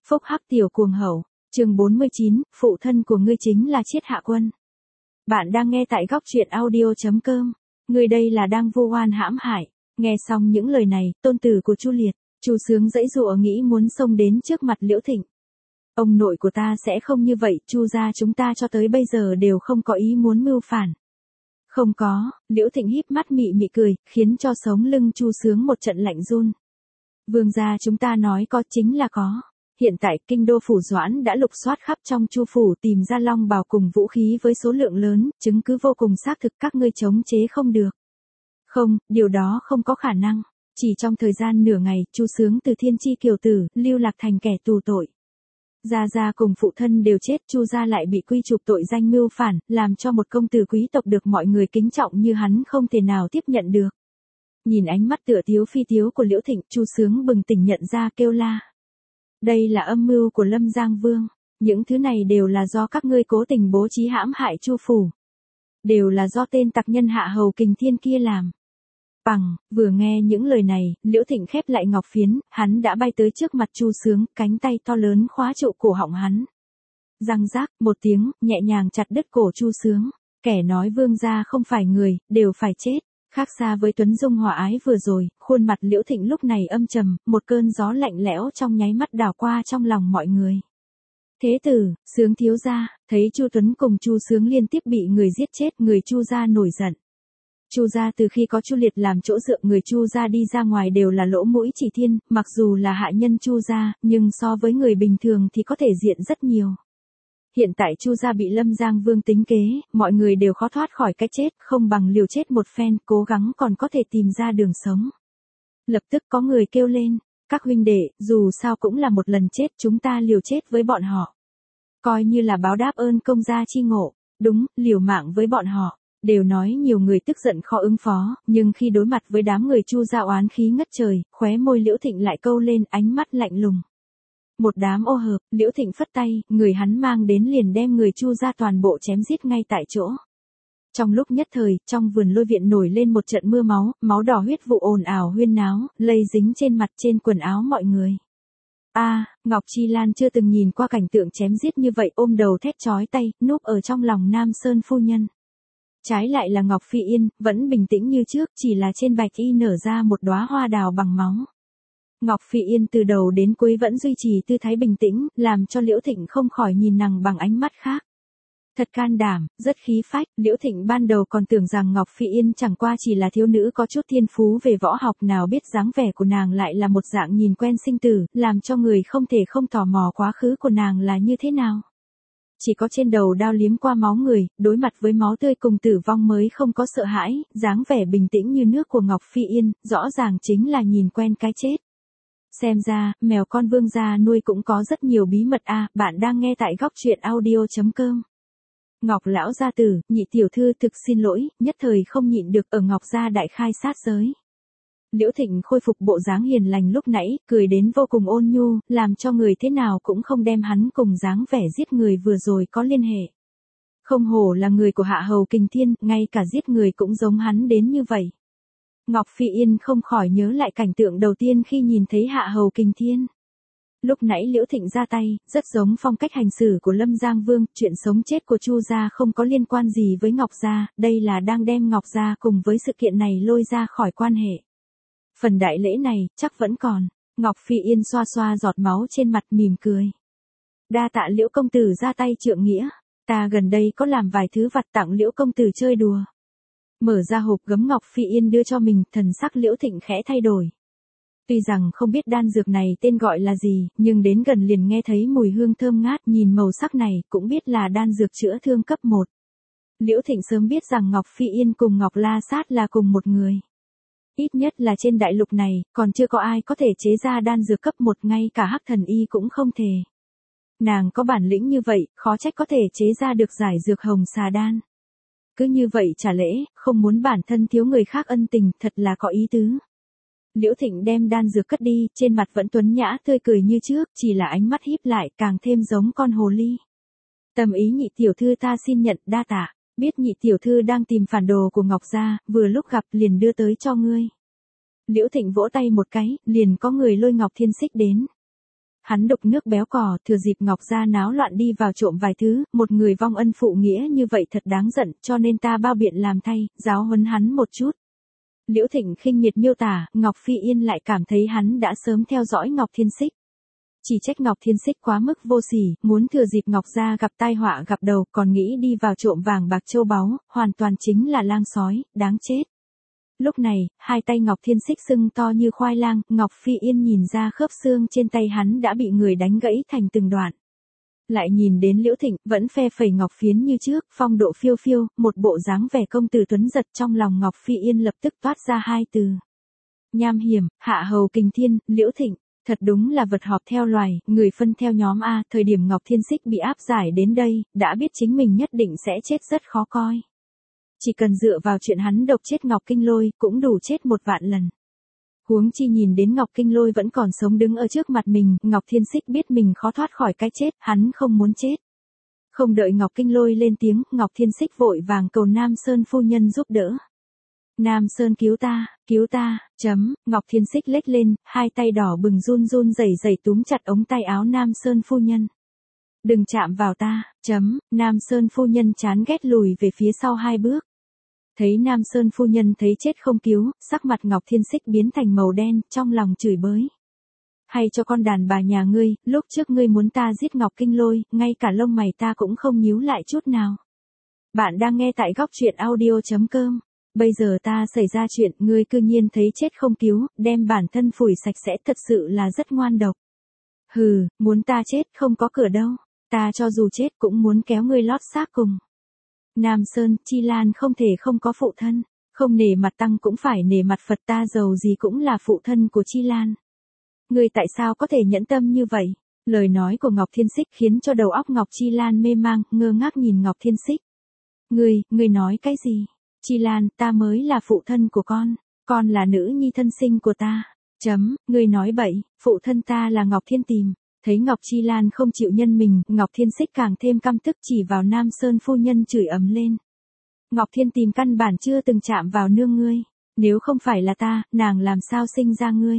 Phúc hắc tiểu cuồng hậu, chương 49, phụ thân của ngươi chính là Triết Hạ Quân. Bạn đang nghe tại góc truyện audio.com. Ngươi đây là đang vu oan hãm hại. Nghe xong những lời này, tôn tử của Chu Liệt, Chu Sướng giãy giụa nghĩ muốn xông đến trước mặt Liễu Thịnh. Ông nội của ta sẽ không như vậy, Chu gia chúng ta cho tới bây giờ đều không có ý muốn mưu phản. Không có, Liễu Thịnh híp mắt mị mị cười, khiến cho sống lưng Chu Sướng một trận lạnh run. Vương gia chúng ta nói có chính là có. Hiện tại kinh đô phủ Doãn đã lục soát khắp trong Chu phủ tìm ra long bào cùng vũ khí với số lượng lớn, chứng cứ vô cùng xác thực, các ngươi chống chế không được. Không, điều đó không có khả năng. Chỉ trong thời gian nửa ngày, Chu Sướng từ thiên chi kiều tử, lưu lạc thành kẻ tù tội. Gia Gia cùng phụ thân đều chết, Chu gia lại bị quy chụp tội danh mưu phản, làm cho một công tử quý tộc được mọi người kính trọng như hắn không thể nào tiếp nhận được. Nhìn ánh mắt tựa tiếu phi tiếu của Liễu Thịnh, Chu Sướng bừng tỉnh nhận ra kêu la. Đây là âm mưu của Lâm Giang Vương, những thứ này đều là do các ngươi cố tình bố trí hãm hại Chu phủ. Đều là do tên tặc nhân Hạ Hầu Kình Thiên kia làm. Bằng, vừa nghe những lời này, Liễu Thịnh khép lại ngọc phiến, hắn đã bay tới trước mặt Chu Sướng, cánh tay to lớn khóa trụ cổ họng hắn. Răng rác, một tiếng, nhẹ nhàng chặt đứt cổ Chu Sướng. Kẻ nói vương gia không phải người, đều phải chết. Khác xa với Tuấn Dung hòa ái vừa rồi, khuôn mặt Liễu Thịnh lúc này âm trầm, một cơn gió lạnh lẽo trong nháy mắt đảo qua trong lòng mọi người. Thế tử, Sướng thiếu gia, thấy Chu Tuấn cùng Chu Sướng liên tiếp bị người giết chết, người Chu gia nổi giận. Chu gia từ khi có Chu Liệt làm chỗ dựa, người Chu gia đi ra ngoài đều là lỗ mũi chỉ thiên, mặc dù là hạ nhân Chu gia, nhưng so với người bình thường thì có thể diện rất nhiều. Hiện tại Chu gia bị Lâm Giang Vương tính kế, mọi người đều khó thoát khỏi cái chết, không bằng liều chết một phen, cố gắng còn có thể tìm ra đường sống. Lập tức có người kêu lên, các huynh đệ, dù sao cũng là một lần chết, chúng ta liều chết với bọn họ. Coi như là báo đáp ơn công gia chi ngộ, đúng, liều mạng với bọn họ. Đều nói nhiều người tức giận khó ứng phó, nhưng khi đối mặt với đám người Chu gia oán khí ngất trời, khóe môi Liễu Thịnh lại câu lên ánh mắt lạnh lùng. Một đám ô hợp, Liễu Thịnh phất tay, người hắn mang đến liền đem người Chu gia toàn bộ chém giết ngay tại chỗ. Trong lúc nhất thời, trong vườn Lôi viện nổi lên một trận mưa máu, máu đỏ huyết vụ ồn ào huyên náo, lây dính trên mặt trên quần áo mọi người. Ngọc Chi Lan chưa từng nhìn qua cảnh tượng chém giết như vậy, ôm đầu thét chói tay, núp ở trong lòng Nam Sơn phu nhân. Trái lại là Ngọc Phi Yên, vẫn bình tĩnh như trước, chỉ là trên bạch y nở ra một đóa hoa đào bằng máu. Ngọc Phi Yên từ đầu đến cuối vẫn duy trì tư thái bình tĩnh, làm cho Liễu Thịnh không khỏi nhìn nàng bằng ánh mắt khác. Thật can đảm, rất khí phách, Liễu Thịnh ban đầu còn tưởng rằng Ngọc Phi Yên chẳng qua chỉ là thiếu nữ có chút thiên phú về võ học, nào biết dáng vẻ của nàng lại là một dạng nhìn quen sinh tử, làm cho người không thể không tò mò quá khứ của nàng là như thế nào. Chỉ có trên đầu đao liếm qua máu người, đối mặt với máu tươi cùng tử vong mới không có sợ hãi, dáng vẻ bình tĩnh như nước của Ngọc Phi Yên, rõ ràng chính là nhìn quen cái chết. Xem ra, mèo con vương gia nuôi cũng có rất nhiều bí mật bạn đang nghe tại góc truyện audio.com. Ngọc lão gia tử, nhị tiểu thư thực xin lỗi, nhất thời không nhịn được ở Ngọc gia đại khai sát giới. Liễu Thịnh khôi phục bộ dáng hiền lành lúc nãy, cười đến vô cùng ôn nhu, làm cho người thế nào cũng không đem hắn cùng dáng vẻ giết người vừa rồi có liên hệ. Không hổ là người của Hạ Hầu Kình Thiên, ngay cả giết người cũng giống hắn đến như vậy. Ngọc Phi Yên không khỏi nhớ lại cảnh tượng đầu tiên khi nhìn thấy Hạ Hầu Kình Thiên. Lúc nãy Liễu Thịnh ra tay, rất giống phong cách hành xử của Lâm Giang Vương, chuyện sống chết của Chu gia không có liên quan gì với Ngọc gia, đây là đang đem Ngọc gia cùng với sự kiện này lôi ra khỏi quan hệ. Phần đại lễ này, chắc vẫn còn. Ngọc Phi Yên xoa xoa giọt máu trên mặt mỉm cười. Đa tạ Liễu công tử ra tay trượng nghĩa, ta gần đây có làm vài thứ vặt tặng Liễu công tử chơi đùa. Mở ra hộp gấm Ngọc Phi Yên đưa cho mình, thần sắc Liễu Thịnh khẽ thay đổi. Tuy rằng không biết đan dược này tên gọi là gì, nhưng đến gần liền nghe thấy mùi hương thơm ngát, nhìn màu sắc này cũng biết là đan dược chữa thương cấp 1. Liễu Thịnh sớm biết rằng Ngọc Phi Yên cùng Ngọc La Sát là cùng một người. Ít nhất là trên đại lục này, còn chưa có ai có thể chế ra đan dược cấp 1, ngay cả Hắc Thần Y cũng không thể. Nàng có bản lĩnh như vậy, khó trách có thể chế ra được giải dược hồng xà đan. Cứ như vậy trả lễ, không muốn bản thân thiếu người khác ân tình, thật là có ý tứ. Liễu Thịnh đem đan dược cất đi, trên mặt vẫn tuấn nhã tươi cười như trước, chỉ là ánh mắt híp lại càng thêm giống con hồ ly. Tâm ý nhị tiểu thư ta xin nhận, đa tạ. Biết nhị tiểu thư đang tìm phản đồ của Ngọc gia, vừa lúc gặp liền đưa tới cho ngươi. Liễu Thịnh vỗ tay một cái, liền có người lôi Ngọc Thiên Xích đến. Hắn đục nước béo cò, thừa dịp Ngọc gia náo loạn đi vào trộm vài thứ, một người vong ân phụ nghĩa như vậy thật đáng giận, cho nên ta bao biện làm thay, giáo huấn hắn một chút. Liễu Thịnh khinh miệt miêu tả, Ngọc Phi Yên lại cảm thấy hắn đã sớm theo dõi Ngọc Thiên Xích. Chỉ trách Ngọc Thiên Xích quá mức vô sỉ, muốn thừa dịp Ngọc gia gặp tai họa gặp đầu, còn nghĩ đi vào trộm vàng bạc châu báu, hoàn toàn chính là lang sói, đáng chết. Lúc này, hai tay Ngọc Thiên Xích sưng to như khoai lang, Ngọc Phi Yên nhìn ra khớp xương trên tay hắn đã bị người đánh gãy thành từng đoạn. Lại nhìn đến Liễu Thịnh, vẫn phe phẩy ngọc phiến như trước, phong độ phiêu phiêu, một bộ dáng vẻ công tử tuấn giật, trong lòng Ngọc Phi Yên lập tức toát ra hai từ. Nham hiểm, hạ hầu kình thiên, Liễu Thịnh, thật đúng là vật họp theo loài, người phân theo nhóm A, thời điểm Ngọc Thiên Xích bị áp giải đến đây, đã biết chính mình nhất định sẽ chết rất khó coi. Chỉ cần dựa vào chuyện hắn độc chết Ngọc Kinh Lôi, cũng đủ chết 1.000.000 lần. Huống chi nhìn đến Ngọc Kinh Lôi vẫn còn sống đứng ở trước mặt mình, Ngọc Thiên Xích biết mình khó thoát khỏi cái chết, hắn không muốn chết. Không đợi Ngọc Kinh Lôi lên tiếng, Ngọc Thiên Xích vội vàng cầu Nam Sơn phu nhân giúp đỡ. Nam Sơn cứu ta, Ngọc Thiên Xích lết lên, hai tay đỏ bừng run run rẩy rẩy túm chặt ống tay áo Nam Sơn phu nhân. Đừng chạm vào ta, Nam Sơn phu nhân chán ghét lùi về phía sau 2 bước. Thấy Nam Sơn phu nhân thấy chết không cứu, sắc mặt Ngọc Thiên Xích biến thành màu đen, trong lòng chửi bới. Hay cho con đàn bà nhà ngươi, lúc trước ngươi muốn ta giết Ngọc Kinh Lôi, ngay cả lông mày ta cũng không nhíu lại chút nào. Bạn đang nghe tại góc truyện audio.com. Bây giờ ta xảy ra chuyện, ngươi cư nhiên thấy chết không cứu, đem bản thân phủi sạch sẽ, thật sự là rất ngoan độc. Hừ, muốn ta chết không có cửa đâu, ta cho dù chết cũng muốn kéo ngươi lót xác cùng. Nam Sơn, Chi Lan không thể không có phụ thân, không nể mặt tăng cũng phải nể mặt Phật, ta giàu gì cũng là phụ thân của Chi Lan. Ngươi tại sao có thể nhẫn tâm như vậy? Lời nói của Ngọc Thiên Xích khiến cho đầu óc Ngọc Chi Lan mê mang, ngơ ngác nhìn Ngọc Thiên Xích. Ngươi nói cái gì? Chi Lan, ta mới là phụ thân của con là nữ nhi thân sinh của ta. Ngươi nói bậy, phụ thân ta là Ngọc Thiên Tìm. Thấy Ngọc Chi Lan không chịu nhân mình, Ngọc Thiên Xích càng thêm căm tức, chỉ vào Nam Sơn phu nhân chửi ầm lên. Ngọc Thiên Tìm căn bản chưa từng chạm vào nương ngươi. Nếu không phải là ta, nàng làm sao sinh ra ngươi?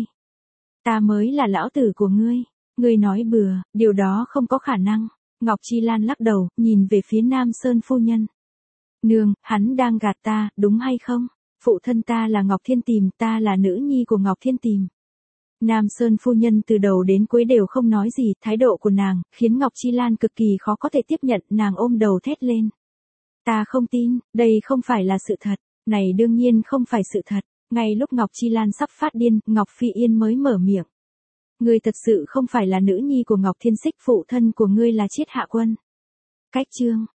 Ta mới là lão tử của ngươi. Ngươi nói bừa, điều đó không có khả năng. Ngọc Chi Lan lắc đầu, nhìn về phía Nam Sơn phu nhân. Nương, hắn đang gạt ta, đúng hay không? Phụ thân ta là Ngọc Thiên Tìm, ta là nữ nhi của Ngọc Thiên Tìm. Nam Sơn phu nhân từ đầu đến cuối đều không nói gì, thái độ của nàng, khiến Ngọc Chi Lan cực kỳ khó có thể tiếp nhận, nàng ôm đầu thét lên. Ta không tin, đây không phải là sự thật, này đương nhiên không phải sự thật. Ngay lúc Ngọc Chi Lan sắp phát điên, Ngọc Phi Yên mới mở miệng. Ngươi thật sự không phải là nữ nhi của Ngọc Thiên Xích, phụ thân của ngươi là Triết Hạ Quân. Cách chương